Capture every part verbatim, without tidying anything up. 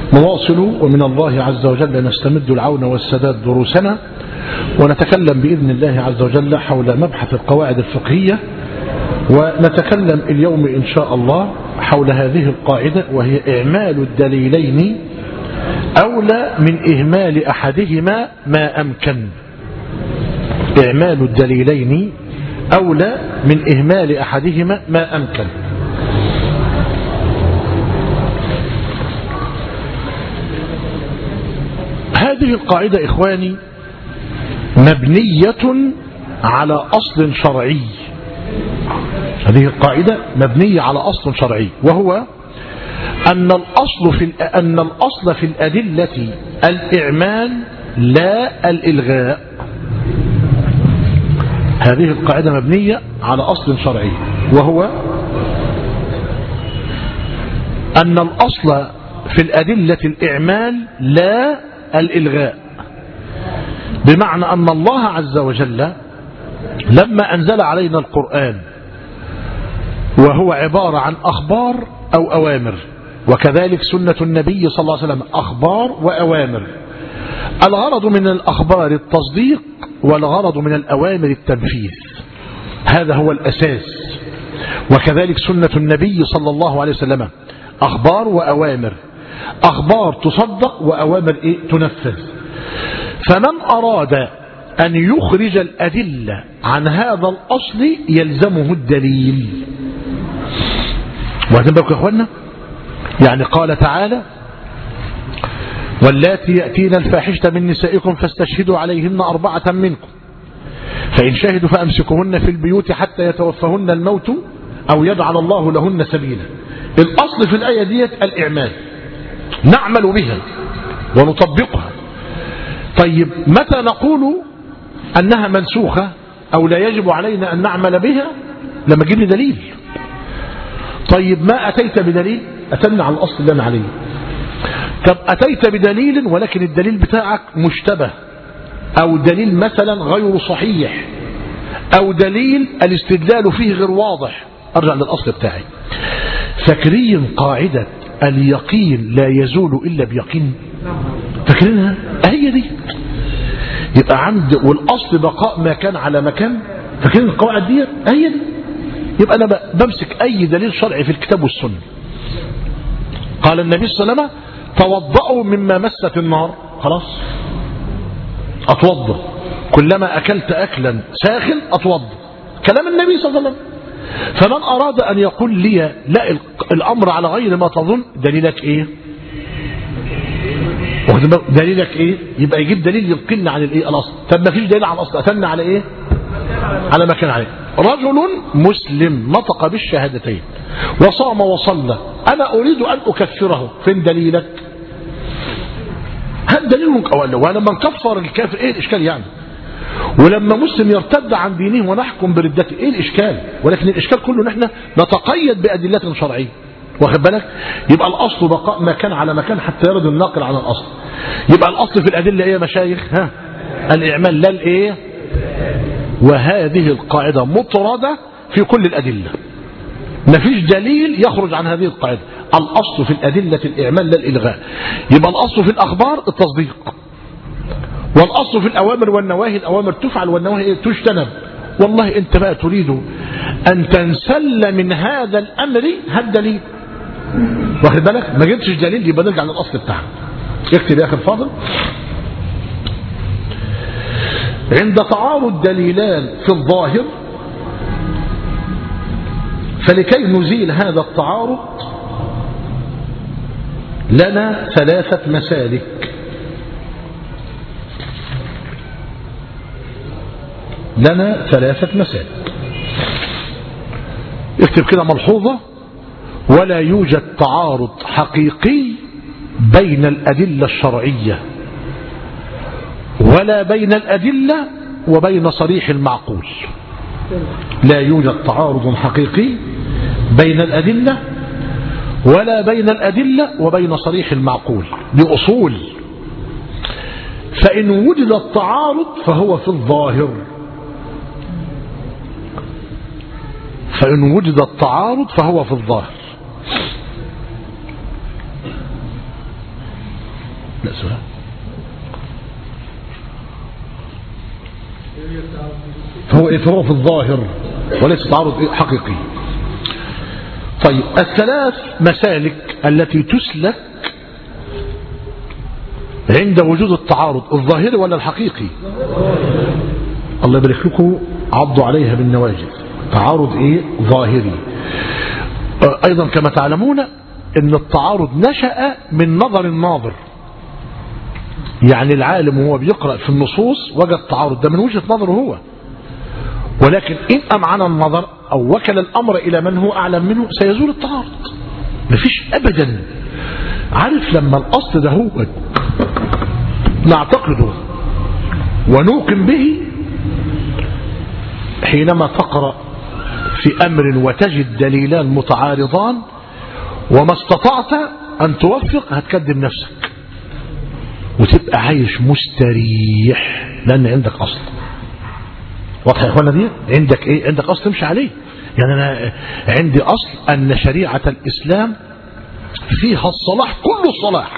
نواصل ومن الله عز وجل نستمد العون والسداد دروسنا، ونتكلم بإذن الله عز وجل حول مبحث القواعد الفقهية. ونتكلم اليوم إن شاء الله حول هذه القاعدة، وهي إعمال الدليلين أولى من إهمال أحدهما ما أمكن. إعمال الدليلين أولى من إهمال أحدهما ما أمكن. هذه القاعدة إخواني مبنية على أصل شرعي. هذه القاعدة مبنية على أصل شرعي، وهو أن الأصل في أن الأصل في الأدلة الإعمال لا الإلغاء. هذه القاعدة مبنية على أصل شرعي، وهو أن الأصل في الأدلة الإعمال لا الإلغاء، بمعنى أن الله عز وجل لما أنزل علينا القرآن وهو عبارة عن أخبار أو أوامر، وكذلك سنة النبي صلى الله عليه وسلم أخبار وأوامر. الغرض من الأخبار التصديق، والغرض من الأوامر التنفيذ. هذا هو الأساس. وكذلك سنة النبي صلى الله عليه وسلم أخبار وأوامر، أخبار تصدق وأوامر إيه؟ تنفذ. فمن أراد أن يخرج الأدلة عن هذا الأصل يلزمه الدليل. وهتنبقوا يا أخوانا، يعني قال تعالى: واللاتي يأتين الفاحشة من نسائكم فاستشهدوا عليهن أربعة منكم فإن شهدوا فأمسكوهن في البيوت حتى يتوفهن الموت أو يجعل الله لهن سبيلا. الأصل في الآية ديت الإعمال، نعمل بها ونطبقها. طيب متى نقول أنها منسوخة أو لا يجب علينا أن نعمل بها؟ لما تجيب لي دليل. طيب ما أتيت بدليل، أتمنى على الأصل اللي أنا عليه. طب أتيت بدليل ولكن الدليل بتاعك مشتبه، أو دليل مثلا غير صحيح، أو دليل الاستدلال فيه غير واضح، أرجع للأصل بتاعي. فاكرين قاعدة اليقين لا يزول إلا بيقين؟ فاكرينها؟ هي دي. يبقى عند والأصل بقاء ما كان على مكان. فاكرين القواعد دي؟ هي دي. يبقى أنا بمسك أي دليل شرعي في الكتاب والسنة. قال النبي صلى الله عليه وسلم: توضأوا مما مست النار. خلاص أتوضأ. كلما أكلت أكلا ساخن أتوضأ. كلام النبي صلى الله عليه وسلم. فمن أراد أن يقول لي لا الأمر على غير ما تظن، دليلك إيه؟ دليلك إيه؟ يبقى يجيب دليل ينقلنا عن الإيه؟ الأصل. طب ما فيش دليل عن الأصل، أتمنى على إيه؟ على ما كان عليه. رجل مسلم نطق بالشهادتين وصام وصلى، أنا أريد أن أكفره، فين دليلك؟ هل دليل أولا؟ ولما نكفر الكافر إيه الإشكال يعني؟ ولما مسلم يرتد عن دينه ونحكم بردته إيه الإشكال؟ ولكن الإشكال كله نحن نتقيد بأدلة شرعية. واخد بالك؟ يبقى الأصل بقاء ما كان على مكان حتى يرد الناقل عن الأصل. يبقى الأصل في الأدلة إيه يا مشايخ؟ ها؟ الإعمال لا الإيه؟ وهذه القاعدة مطردة في كل الأدلة. ما فيش دليل يخرج عن هذه القاعدة. الأصل في الأدلة الإعمال لا الإلغاء. يبقى الأصل في الأخبار التصديق، والأصل في الأوامر والنواهي الأوامر تفعل والنواهي تجتنب. والله أنت بقى تريد أن تنسل من هذا الأمر هالدليل، واخد بالك؟ ما جبتش دليل يبقى نرجع للأصل بتاعنا. اكتب يا أخي الفاضل: عند تعارض دليلان في الظاهر، فلكي نزيل هذا التعارض لنا ثلاثة مسالك. لنا ثلاثة مسالك. اكتب كده ملحوظة: ولا يوجد تعارض حقيقي بين الأدلة الشرعية، ولا بين الأدلة وبين صريح المعقول. لا يوجد تعارض حقيقي بين الأدلة ولا بين الأدلة وبين صريح المعقول. بأصول. فإن وجد التعارض فهو في الظاهر. فإن وجد التعارض فهو في الظاهر. لا سؤال. فهو إثراء في الظاهر وليس تعارض حقيقي. طيب الثلاث مسالك التي تسلك عند وجود التعارض الظاهري ولا الحقيقي؟ الله يبارك لكم، عضوا عليها بالنواجذ. تعارض ايه؟ ظاهري. ايضا كما تعلمون ان التعارض نشأ من نظر الناظر، يعني العالم وهو بيقرأ في النصوص وجد تعارض، ده من وجهة نظره هو، ولكن إن أمعن النظر أو وكل الأمر إلى من هو أعلم منه سيزول التعارض. مفيش أبدا. عارف لما الأصل ده هو نعتقده ونوقن به، حينما تقرأ في أمر وتجد دليلان متعارضان وما استطعت أن توفق هتكذب نفسك وتبقى عايش مستريح لأن عندك أصل. واضح يا اخوانا دي؟ عندك ايه؟ عندك اصل تمشي عليه. يعني انا عندي اصل ان شريعة الاسلام فيها الصلاح كل الصلاح،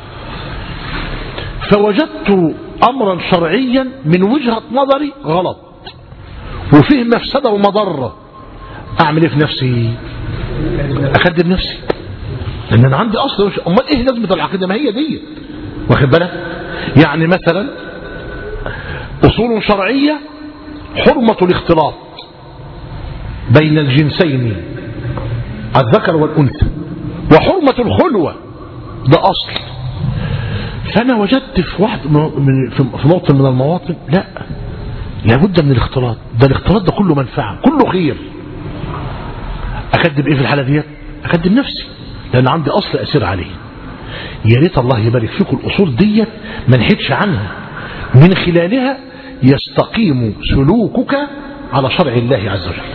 فوجدت امرا شرعيا من وجهة نظري غلط وفيه مفسدة ومضرة، اعمل ايه في نفسي؟ اكذب نفسي لان انا عندي اصل. امال ايه لازمة العقيدة؟ ما هي دي. واخد بالك؟ يعني مثلا اصول شرعية حرمة الاختلاط بين الجنسين الذكر والأنثى، وحرمة الخلوة، ده أصل. فأنا وجدت في واحد في موطن من المواطن لا، لابد من الاختلاط، ده الاختلاط ده كله منفعة كله خير. أكذب إيه في الحالة دي؟ أكذب نفسي لأن عندي أصل أسير عليه. يا ريت الله يبارك فيكم الأصول دي ما نحيدش عنها، من خلالها يستقيم سلوكك على شرع الله عز وجل.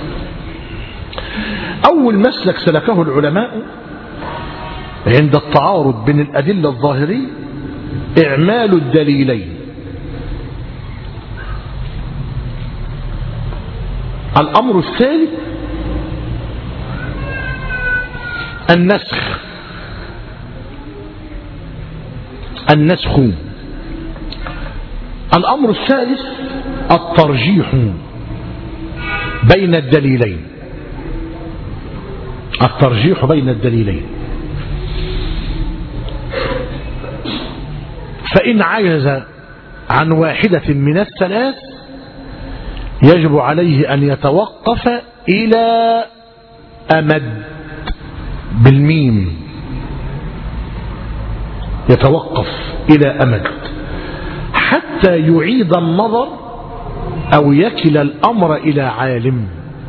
أول مسلك سلكه العلماء عند التعارض بين الأدلة الظاهرية إعمال الدليلين. الأمر الثالث النسخ. النسخ. الأمر الثالث الترجيح بين الدليلين. الترجيح بين الدليلين. فإن عجز عن واحدة من الثلاث يجب عليه أن يتوقف إلى أمد بالميم، يتوقف إلى أمد حتى يعيد النظر أو يكل الأمر إلى عالم.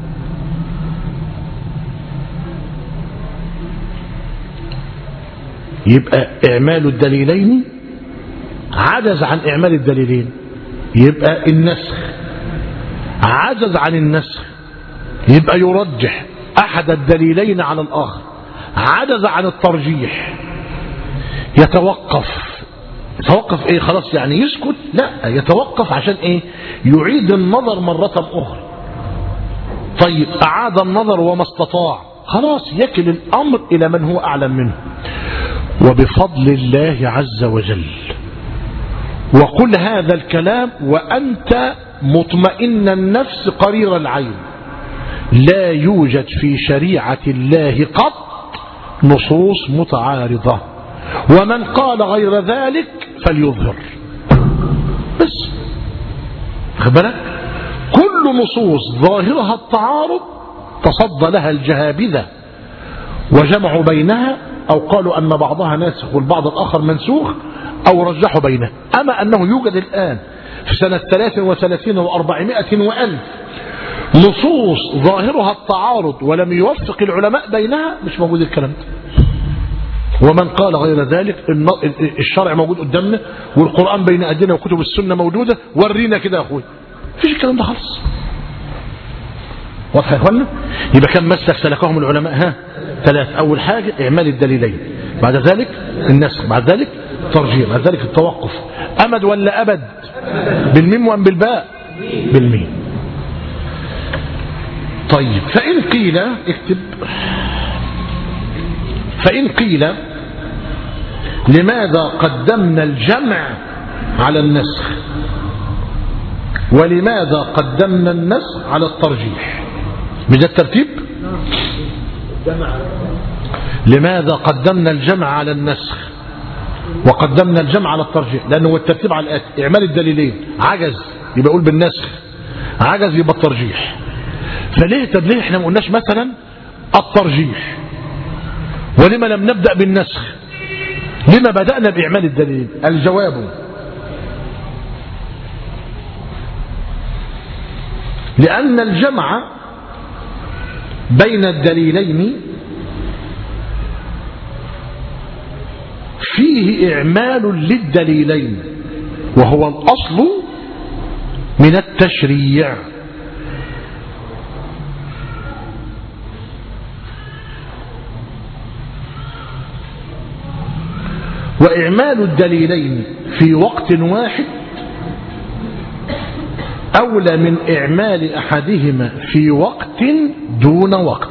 يبقى إعمال الدليلين، عجز عن إعمال الدليلين يبقى النسخ، عجز عن النسخ يبقى يرجح أحد الدليلين على الآخر، عجز عن الترجيح يتوقف. يتوقف ايه؟ خلاص يعني يسكت؟ لا، يتوقف عشان ايه؟ يعيد النظر مرة اخرى. طيب اعاد النظر وما استطاع، خلاص يكل الامر الى من هو اعلم منه. وبفضل الله عز وجل، وقل هذا الكلام وانت مطمئن النفس قرير العين، لا يوجد في شريعة الله قط نصوص متعارضة، ومن قال غير ذلك فليظهر. بس خبرك كل نصوص ظاهرها التعارض تصدى لها الجهابذة وجمعوا بينها، أو قالوا أن بعضها ناسخ والبعض الآخر منسوخ، أو رجحوا بينها. أما أنه يوجد الآن في سنة ثلاث وثلاثين وأربعمائة وألف نصوص ظاهرها التعارض ولم يوفق العلماء بينها، مش موجود الكلام ده. ومن قال غير ذلك الشرع موجود قدامنا والقرآن بين أيدينا وكتب السنة موجودة، ورينا كده يا أخوي. مفيش الكلام ده خالص. واضح يا اخوانا؟ يبقى كم مسلك سلكهم العلماء؟ ها ثلاث. أول حاجة إعمال الدليلين، بعد ذلك النسخ، بعد ذلك الترجيح، بعد ذلك التوقف. أمد ولا أبد؟ بالميم وأم بالباء؟ بالميم. طيب فإن قيل، اكتب، فإن قيل لماذا قدمنا الجمع على النسخ ولماذا قدمنا النسخ على الترجيح؟ بهذا الترتيب. لماذا قدمنا الجمع على النسخ وقدمنا الجمع على الترجيح؟ لأنه هو الترتيب على الآتي: إعمال الدليلين، عجز يبقى يقول بالنسخ، عجز يبقى الترجيح. فليه طب ليه احنا ما قلناش مثلا الترجيح؟ ولما لم نبدأ بالنسخ؟ لما بدأنا بإعمال الدليل؟ الجواب: لأن الجمع بين الدليلين فيه إعمال للدليلين، وهو الأصل من التشريع. وإعمال الدليلين في وقت واحد أولى من إعمال أحدهما في وقت دون وقت.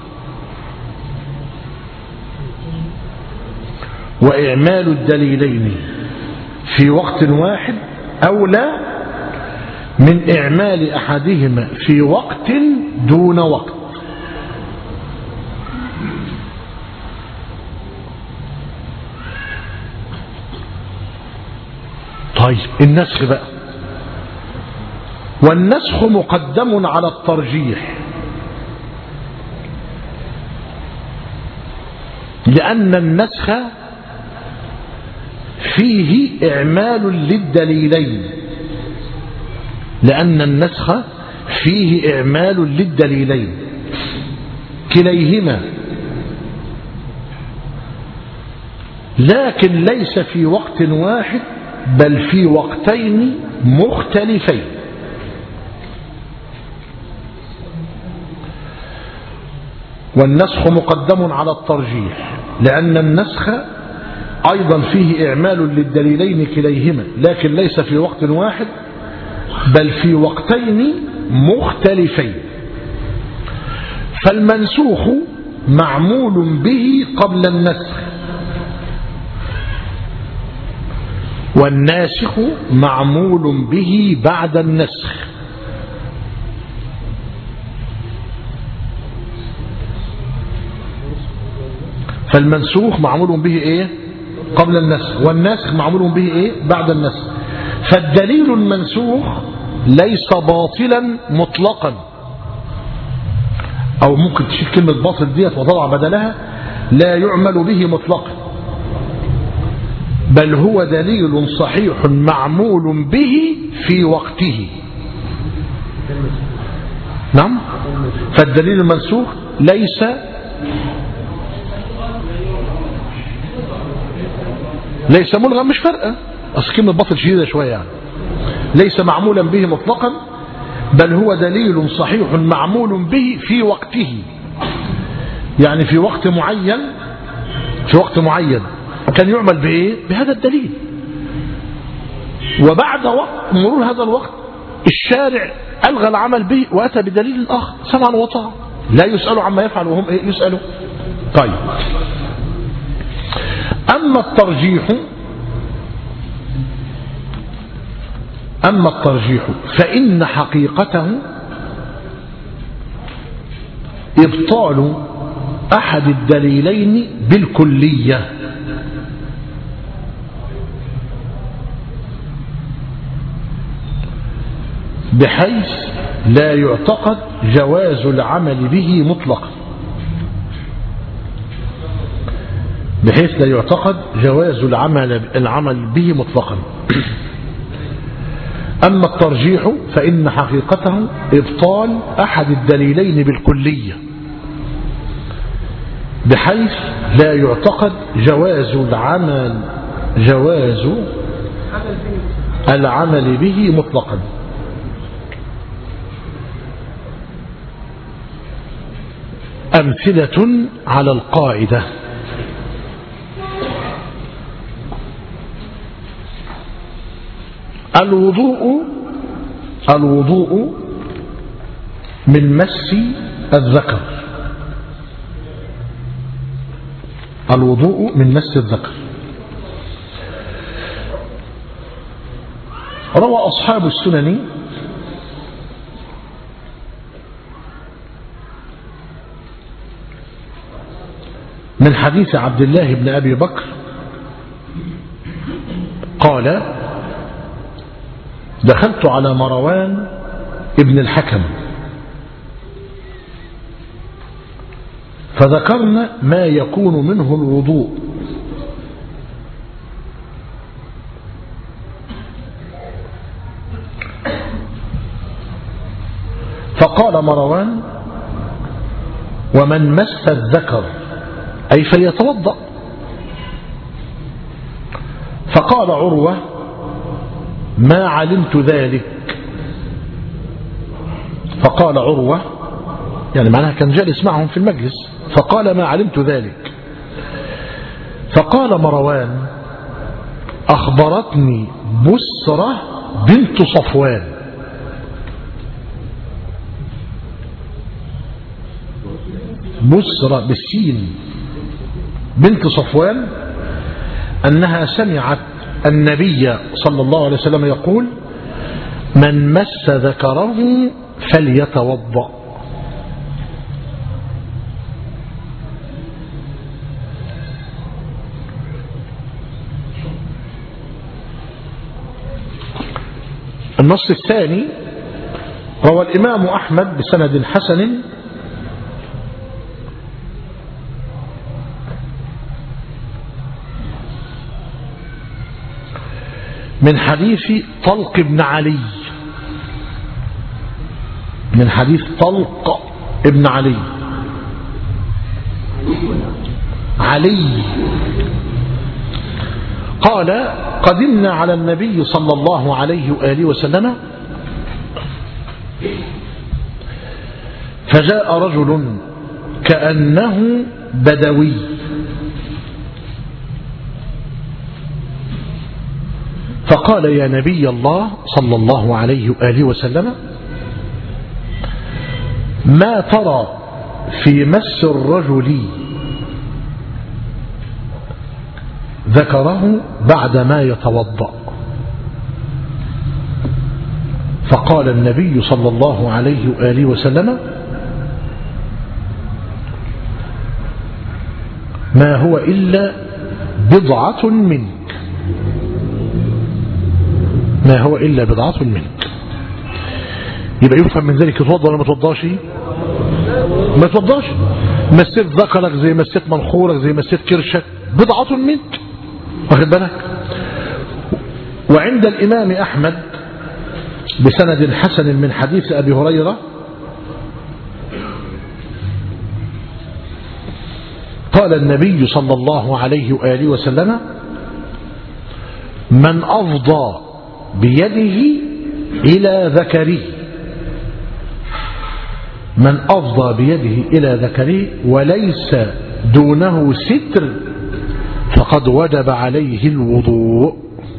وإعمال الدليلين في وقت واحد أولى من إعمال أحدهما في وقت دون وقت. طيب النسخ بقى. والنسخ مقدم على الترجيح لأن النسخ فيه إعمال للدليلين لأن النسخ فيه إعمال للدليلين كليهما، لكن ليس في وقت واحد بل في وقتين مختلفين. والنسخ مقدم على الترجيح لأن النسخ أيضا فيه إعمال للدليلين كليهما، لكن ليس في وقت واحد بل في وقتين مختلفين. فالمنسوخ معمول به قبل النسخ، والناسخ معمول به بعد النسخ. فالمنسوخ معمول به ايه؟ قبل النسخ، والناسخ معمول به ايه؟ بعد النسخ. فالدليل المنسوخ ليس باطلا مطلقا، او ممكن تشيل كلمة باطل ديت وتضع بدلها لا يعمل به مطلقا، بل هو دليل صحيح معمول به في وقته. نعم. فالدليل المنسوخ ليس ليس ملغى، مش فارقه، اصل كلمه باطل شديده شويه يعني. ليس معمولا به مطلقا بل هو دليل صحيح معمول به في وقته، يعني في وقت معين في وقت معين كان يعمل بايه؟ بهذا الدليل، وبعد وقت مرور هذا الوقت الشارع الغى العمل به واتى بدليل اخر سمعا وطاعا، لا يسالوا عما يفعل وهم ايه؟ يسالوا. طيب، اما الترجيح اما الترجيح فان حقيقته ابطال احد الدليلين بالكليه، بحيث لا يعتقد جواز العمل به مطلقا بحيث لا يعتقد جواز العمل العمل به مطلقا. أما الترجيح فإن حقيقته إبطال أحد الدليلين بالكلية، بحيث لا يعتقد جواز العمل جواز العمل به مطلقا. أمثلة على القاعدة: الوضوء الوضوء من مس الذكر الوضوء من مس الذكر روى أصحاب السنن من حديث عبد الله بن أبي بكر قال دخلت على مروان ابن الحكم فذكرنا ما يكون منه الوضوء فقال مروان ومن مس الذكر أي فليتوضأ. فقال عروة ما علمت ذلك. فقال عروة يعني معناها كان جالس معهم في المجلس فقال ما علمت ذلك. فقال مروان أخبرتني بسرة بنت صفوان بسرة بالسين بنت صفوان أنها سمعت النبي صلى الله عليه وسلم يقول من مس ذكره فليتوضأ. النص الثاني روى الإمام أحمد بسند حسن من حديث طلق بن علي من حديث طلق ابن علي علي قال قدمنا على النبي صلى الله عليه وآله وسلم فجاء رجل كأنه بدوي فقال يا نبي الله صلى الله عليه وآله وسلم ما ترى في مس الرجل ذكره بعدما يتوضأ. فقال النبي صلى الله عليه وآله وسلم ما هو إلا بضعة منك ما هو إلا بضعة منك. يبقى يفهم من ذلك يتوضأ ولا ما يتوضاش؟ ما يتوضاش. مسيت ذكرك زي مسيت منخورك زي مسيت كرشك بضعة منك واخد بالك. وعند الإمام أحمد بسند حسن من حديث أبي هريرة قال النبي صلى الله عليه وآله وسلم من أفضى بيده إلى ذكره من أفضى بيده إلى ذكره وليس دونه ستر فقد وجب عليه الوضوء.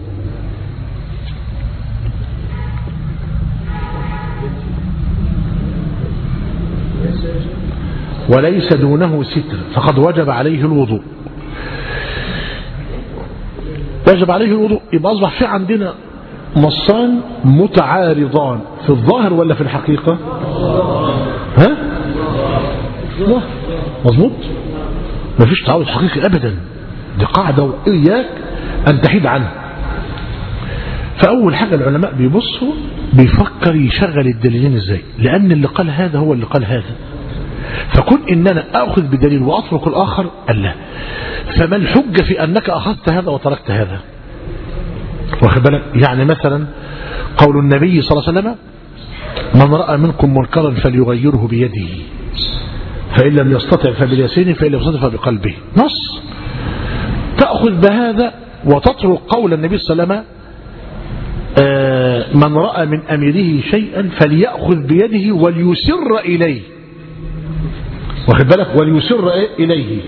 وليس دونه ستر فقد وجب عليه الوضوء. وجب عليه الوضوء يبقى أصبح في عندنا نصان متعارضان في الظاهر ولا في الحقيقة؟ ها؟ لا مظبوط ما فيش تعارض حقيقي أبدا. دي قاعدة وإياك أن تحيد عنها. فأول حاجة العلماء بيبصوا بيفكر يشغل الدليلين ازاي لأن اللي قال هذا هو اللي قال هذا فكن إن أنا أخذ بدليل وأترك الآخر ألا. فما الحجة في أنك أخذت هذا وتركت هذا؟ واخد بالك. يعني مثلا قول النبي صلى الله عليه وسلم من رأى منكم منكرا فليغيره بيده فإن لم يستطع فبلسانه فإن لم يستطع فبقلبه. نص تأخذ بهذا وتترك قول النبي صلى الله عليه وسلم من رأى من أميره شيئا فليأخذ بيده وليسر إليه واخد بالك وليسر إليه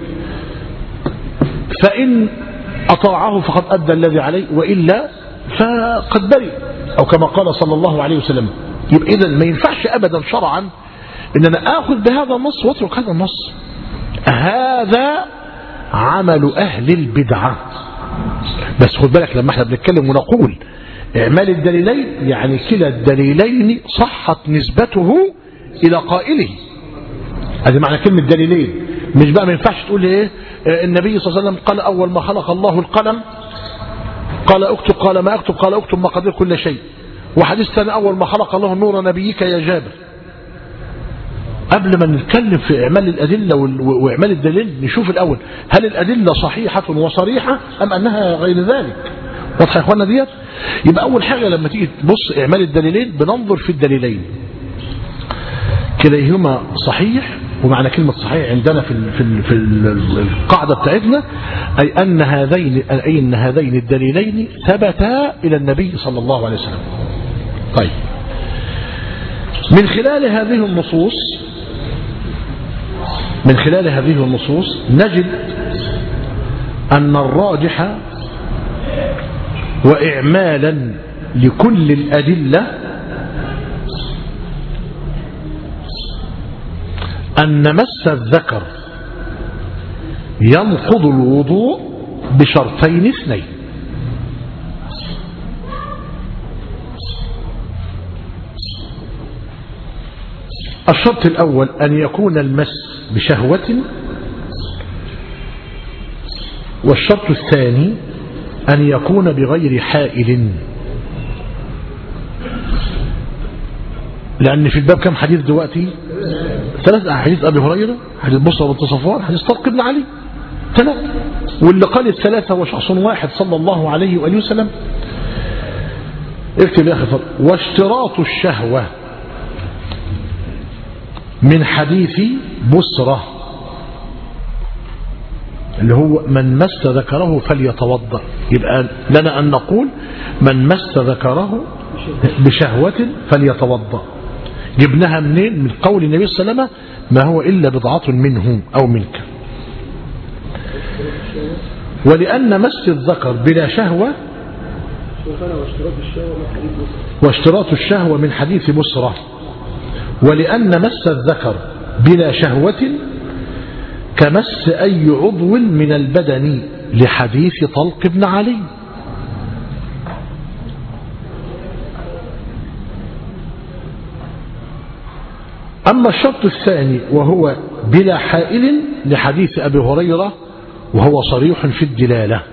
فإن أطاعه فقد أدى الذي عليه وإلا فقد برئ أو كما قال صلى الله عليه وسلم. يبقى إذا ما ينفعش أبدا شرعا إن أنا آخذ بهذا النص واترك هذا النص. هذا عمل أهل البدعة. بس خد بالك لما احنا بنتكلم ونقول إعمال الدليلين يعني كلا الدليلين صحت نسبته إلى قائله. هذا معنى كلمة دليلين. مش بقى ما ينفعش تقول ايه النبي صلى الله عليه وسلم قال أول ما خلق الله القلم قال اكتب، قال ما اكتب، قال اكتب مقادير كل شيء. وحديث ثاني أول ما خلق الله نور نبيك يا جابر. قبل ما نتكلم في إعمال الأدلة وإعمال الدليل نشوف الأول هل الأدلة صحيحة وصريحة أم أنها غير ذلك. واضح يا إخوانا ديت؟ يبقى أول حاجة لما تيجي تبص إعمال الدليلين بننظر في الدليلين كليهما صحيح. ومعنى كلمة صحيح عندنا في في في القاعدة بتاعتنا أي أن هذين أي أن هذين الدليلين ثبتا إلى النبي صلى الله عليه وسلم. طيب من خلال هذه النصوص من خلال هذه النصوص نجد أن الراجح وإعمالا لكل الأدلة أن مس الذكر ينقض الوضوء بشرطين اثنين. الشرط الأول أن يكون المس بشهوة، والشرط الثاني أن يكون بغير حائل. لأن في الباب كم حديث دلوقتي؟ ثلاث أحاديث أبي هريرة، حديث بصرة بنت صفوان، حديث طلق بن علي، ثلاث. واللي قال الثلاثة هو شخص واحد صلى الله عليه وآله وسلم. اكتب يا أخي فضل. واشتراط الشهوة من حديث بصرة اللي هو من مس ذكره فليتوضأ. يبقى لنا أن نقول من مس ذكره بشهوة فليتوضأ. جبناها منين؟ من قول النبي صلى الله عليه وسلم ما هو إلا بضعة منه أو منك. ولأن مس الذكر بلا شهوة واشتراط الشهوة من حديث بصرة، ولأن مس الذكر بلا شهوة كمس أي عضو من البدن لحديث طلق بن علي. أما الشرط الثاني وهو بلا حائل لحديث أبي هريرة وهو صريح في الدلالة.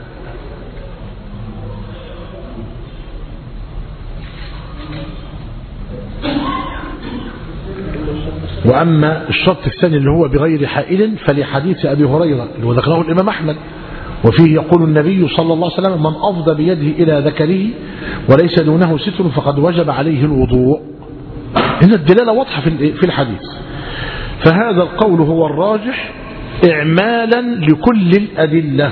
وأما الشرط الثاني اللي هو بغير حائل فلحديث أبي هريرة اللي ذكره الإمام أحمد، وفيه يقول النبي صلى الله عليه وسلم من أفضى بيده إلى ذكره وليس دونه ستر فقد وجب عليه الوضوء. هنا الدلالة واضحة في الحديث. فهذا القول هو الراجح إعمالا لكل الأدلة.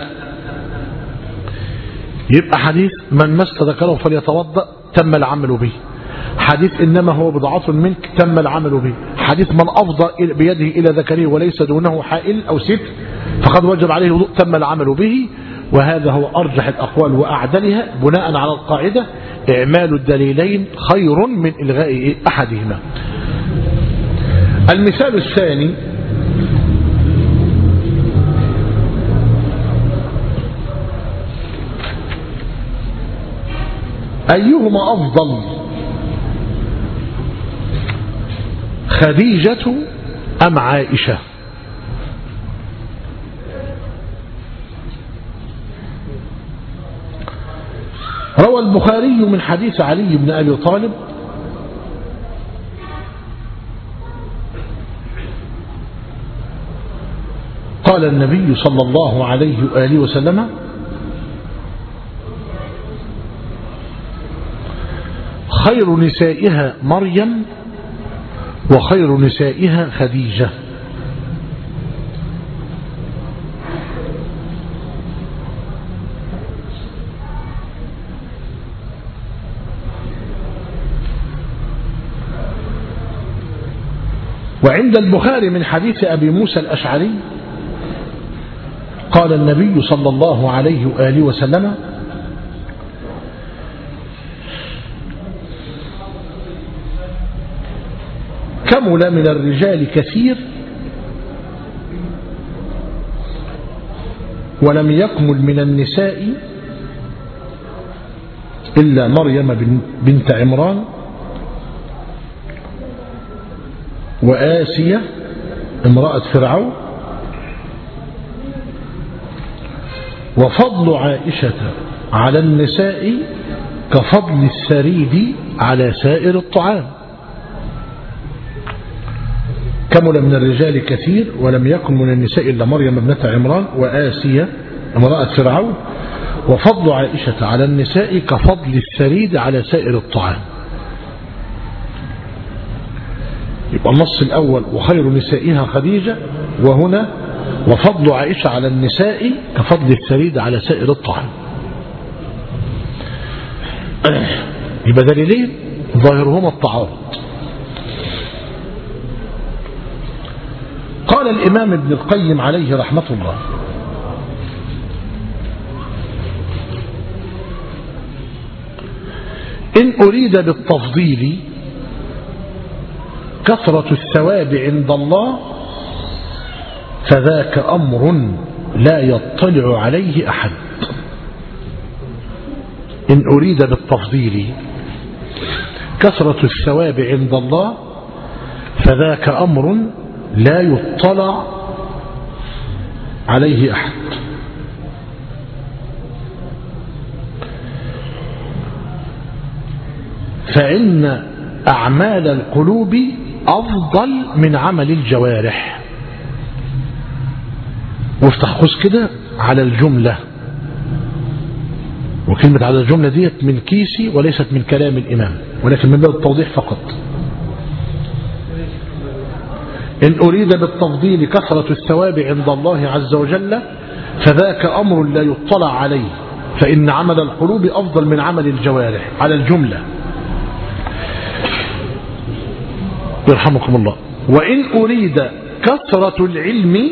يبقى حديث من مس ذكره فليتوضأ تم العمل به. حديث إنما هو بضعة منك تم العمل به. حديث من أفضى بيده إلى ذكره وليس دونه حائل أو ستر فقد وجب عليه الوضوء تم العمل به. وهذا هو أرجح الأقوال وأعدلها بناء على القاعدة إعمال الدليلين خير من إلغاء أحدهما. المثال الثاني أيهما أفضل خديجة أم عائشة؟ روى البخاري من حديث علي بن أبي طالب قال النبي صلى الله عليه وآله وسلم خير نسائها مريم وخير نسائها خديجة. وعند البخاري من حديث أبي موسى الأشعري قال النبي صلى الله عليه وآله وسلم كمل من الرجال كثير ولم يكمل من النساء إلا مريم بنت عمران وآسية امرأة فرعون وفضل عائشة على النساء كفضل السريد على سائر الطعام. كمل من الرجال كثير ولم يكن من النساء إلا مريم ابنة عمران وآسية امرأة فرعون وفضل عائشة على النساء كفضل السريد على سائر الطعام. يبقى النص الأول وخير نسائها خديجة، وهنا وفضل عائشة على النساء كفضل السريد على سائر الطعام. يبقى دليلين ظاهرهما التعارض. قال الإمام ابن القيم عليه رحمة الله: إن أريد بالتفضيل كثرة الثواب عند الله فذاك أمر لا يطلع عليه أحد. إن أريد بالتفضيل كثرة الثواب عند الله فذاك أمر لا يطلع عليه أحد. فإن أعمال القلوب أفضل من عمل الجوارح. وافتح قوس كده على الجملة، وكلمة على الجملة ديت من كيسي وليست من كلام الإمام، ولكن من باب التوضيح فقط. إن أريد بالتفضيل كثرة الثواب عند الله عز وجل فذاك أمر لا يطلع عليه، فإن عمل القلوب أفضل من عمل الجوارح. على الجملة يرحمكم الله. وإن أريد كثرة العلم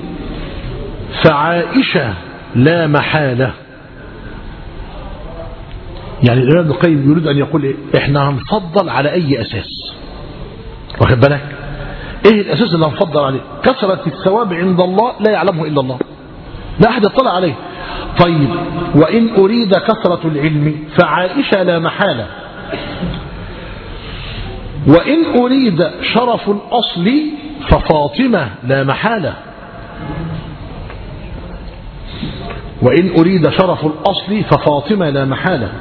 فعائشة لا محالة. يعني الإمام ابن القيم يريد أن يقول إيه؟ إحنا هنفضل على أي أساس؟ واخد بالك؟ إيه الأساس اللي هنفضل عليه؟ كثرة الثواب عند الله لا يعلمه إلا الله، لا أحد يطلع عليه. طيب وإن أريد كثرة العلم فعائشة لا محالة. وإن أريد شرف الأصل ففاطمة لا محالة. وإن أريد شرف الأصل ففاطمة لا محالة.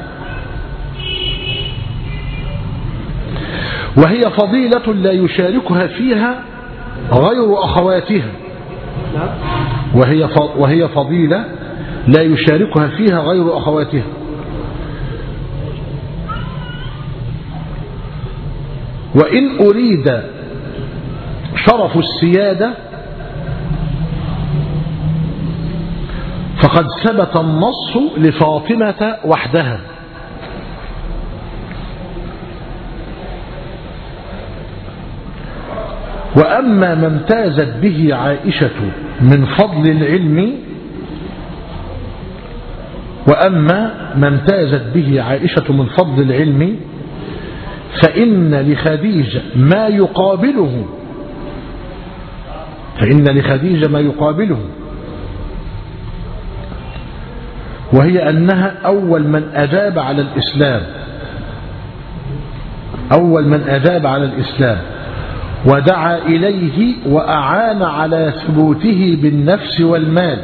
وهي فضيلة لا يشاركها فيها غير أخواتها. وهي وهي فضيلة لا يشاركها فيها غير أخواتها. وإن أريد شرف السيادة فقد ثبت النص لفاطمة وحدها. وأما ما امتازت به عائشة من فضل العلم وأما ما امتازت به عائشة من فضل العلم فإن لخديجة ما يقابله فإن لخديجة ما يقابله وهي أنها أول من أجاب على الإسلام أول من أجاب على الإسلام ودعا إليه وأعان على ثبوته بالنفس والمال.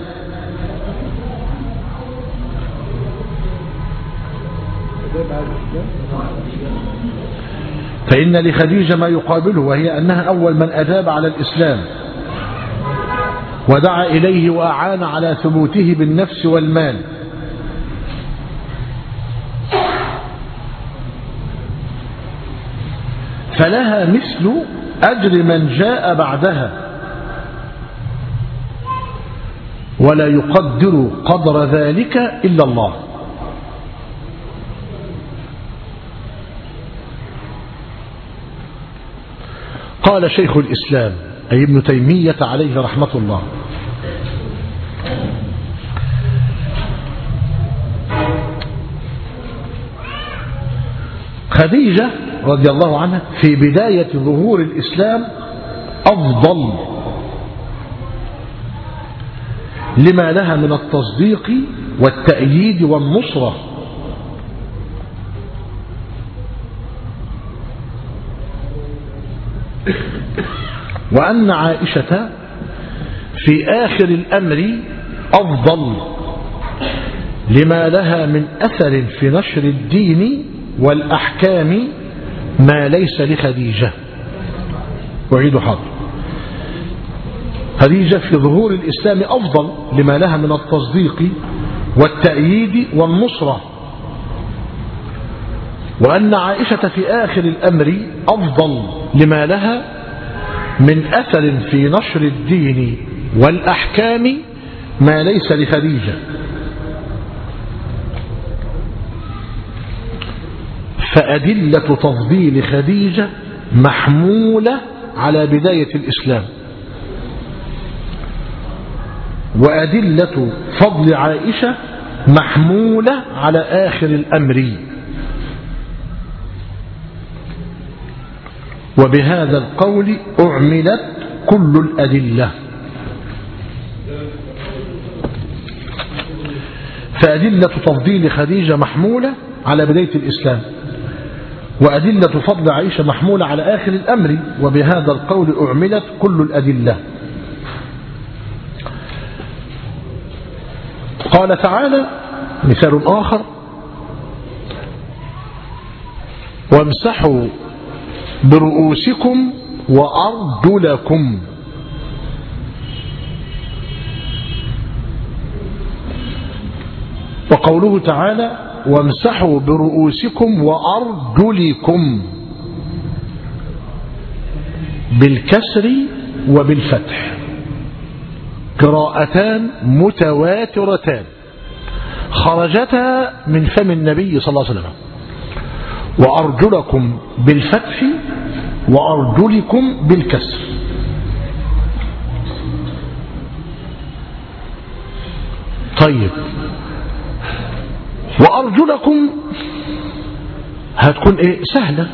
فإن لخديجة ما يقابله وهي أنها أول من أجاب على الإسلام ودعا إليه وأعان على ثبوته بالنفس والمال. فلها مثل أجر من جاء بعدها ولا يقدر قدر ذلك إلا الله. قال شيخ الإسلام أي ابن تيمية عليه رحمة الله: خديجة رضي الله عنها في بداية ظهور الإسلام أفضل لما لها من التصديق والتأييد والنصرة وأن عائشة في آخر الأمر أفضل لما لها من أثر في نشر الدين والأحكام ما ليس لخديجة. أعيد حاضر. خديجة في ظهور الإسلام أفضل لما لها من التصديق والتأييد والنصرة، وأن عائشة في آخر الأمر أفضل لما لها من أثر في نشر الدين والأحكام ما ليس لخديجة. فأدلة تفضيل خديجة محمولة على بداية الإسلام، وأدلة فضل عائشة محمولة على آخر الأمر. وبهذا القول أعملت كل الأدلة. فأدلة تفضيل خديجة محمولة على بداية الإسلام، وأدلة فضل عائشة محمولة على آخر الأمر، وبهذا القول أعملت كل الأدلة. قال تعالى مثال آخر: وامسحوا برؤوسكم وأرجلكم. وقوله تعالى: وامسحوا برؤوسكم وأرجلكم بالكسر وبالفتح، قراءتان متواترتان خرجتا من فم النبي صلى الله عليه وسلم. وأرجلكم بالفتح وأرجلكم بالكسر. طيب، وأرجلكم هتكون ايه؟ سهلة،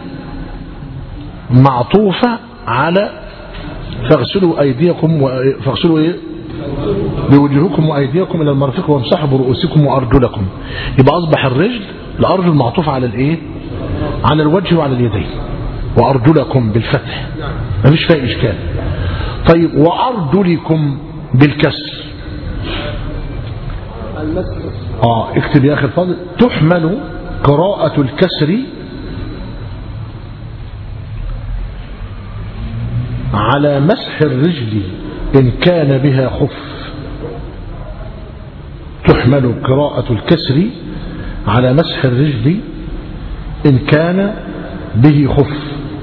معطوفة على فاغسلوا أيديكم و... فاغسلوا ايه؟ بوجوهكم وأيديكم إلى المرفق وامسحوا برؤوسكم وأرجلكم. يبقى أصبح الرجل الأرجل معطوفة على الايه؟ على الوجه وعلى اليدين. وأرجلكم بالفتح مفيش فيها إشكال. طيب، وأرجلكم بالكسر. آه اكتب يا أخي الفاضل: تحمل قراءة الكسر على مسح الرجل إن كان بها خف. تحمل قراءة الكسر على مسح الرجل إن كان به خف.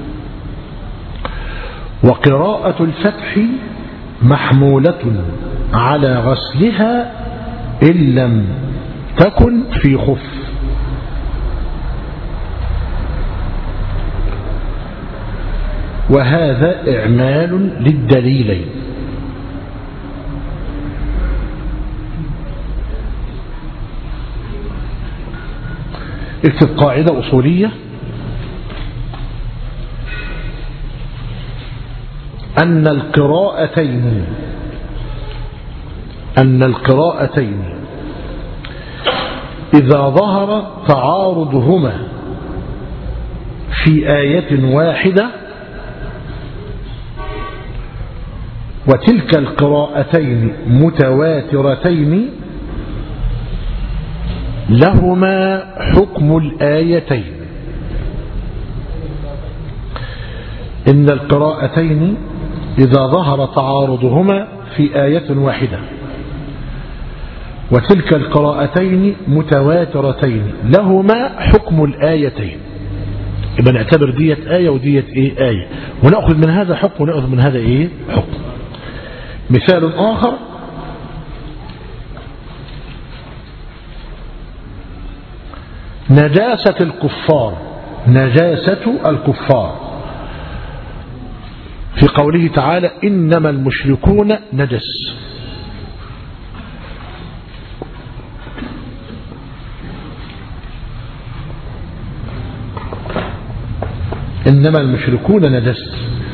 وقراءة الفتح محمولة على غسلها إن لم تكن في خف. وهذا إعمال للدليلين. اكتب قاعدة أصولية: أن القراءتين أن القراءتين إذا ظهر تعارضهما في آية واحدة وتلك القراءتين متواترتين لهما حكم الآيتين. إن القراءتين إذا ظهر تعارضهما في آية واحدة وتلك القراءتين متواترتين لهما حكم الآيتين. يبقى نعتبر ديت آية وديت إيه؟ آية، ونأخذ من هذا حكم ونأخذ من هذا إيه؟ حكم. مثال آخر: نجاسة الكفار نجاسة الكفار في قوله تعالى: إنما المشركون نجس. إنما المشركون نجس.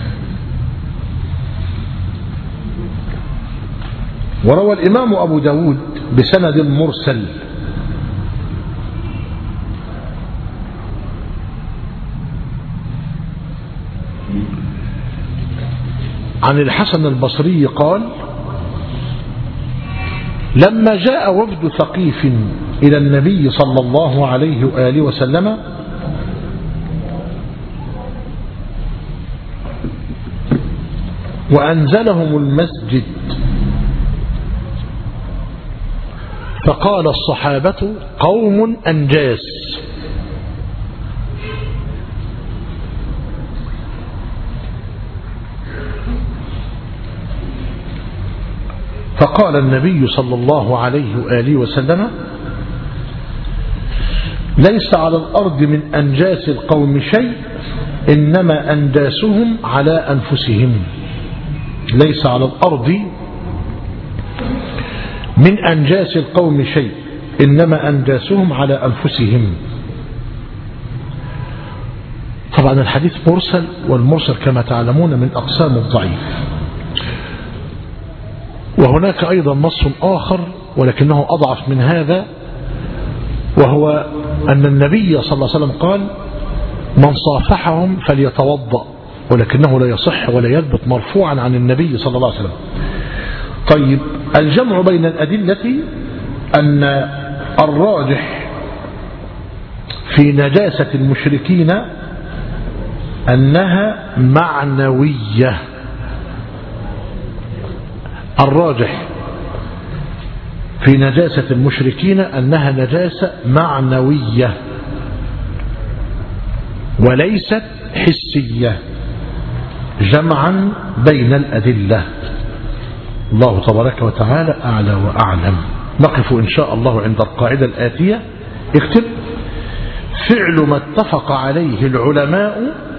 وروى الإمام أبو داود بسند مرسل عن الحسن البصري قال لما جاء وفد ثقيف إلى النبي صلى الله عليه وآله وسلم وأنزلهم المسجد فقال الصحابة قوم أنجاس فقال النبي صلى الله عليه وآله وسلم ليس على الأرض من أنجاس القوم شيء إنما أنجاسهم على أنفسهم ليس على الأرض من أنجاس القوم شيء إنما أنجاسهم على أنفسهم. طبعا الحديث مرسل، والمرسل كما تعلمون من أقسام الضعيف. وهناك أيضا نص آخر ولكنه أضعف من هذا، وهو أن النبي صلى الله عليه وسلم قال من صافحهم فليتوضأ، ولكنه لا يصح ولا يثبت مرفوعا عن النبي صلى الله عليه وسلم. طيب، الجمع بين الأدلة أن الراجح في نجاسة المشركين أنها معنوية. الراجح في نجاسة المشركين أنها نجاسة معنوية وليست حسية، جمعا بين الأدلة. الله تبارك وتعالى أعلى وأعلم. نقف إن شاء الله عند القاعدة الآتية. اكتب: فعل ما اتفق عليه العلماء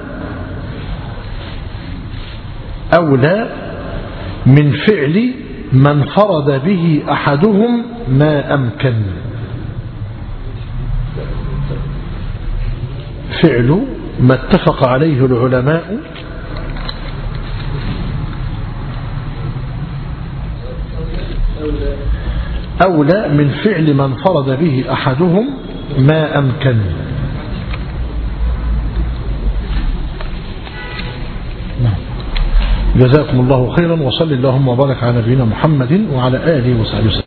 أولى من فعل من فرض به أحدهم ما أمكن. فعل ما اتفق عليه العلماء أولى من فعل من فرض به أحدهم ما أمكن. جزاكم الله خيرا، وصل اللهم وبارك على نبينا محمد وعلى آله وصحبه وسلم.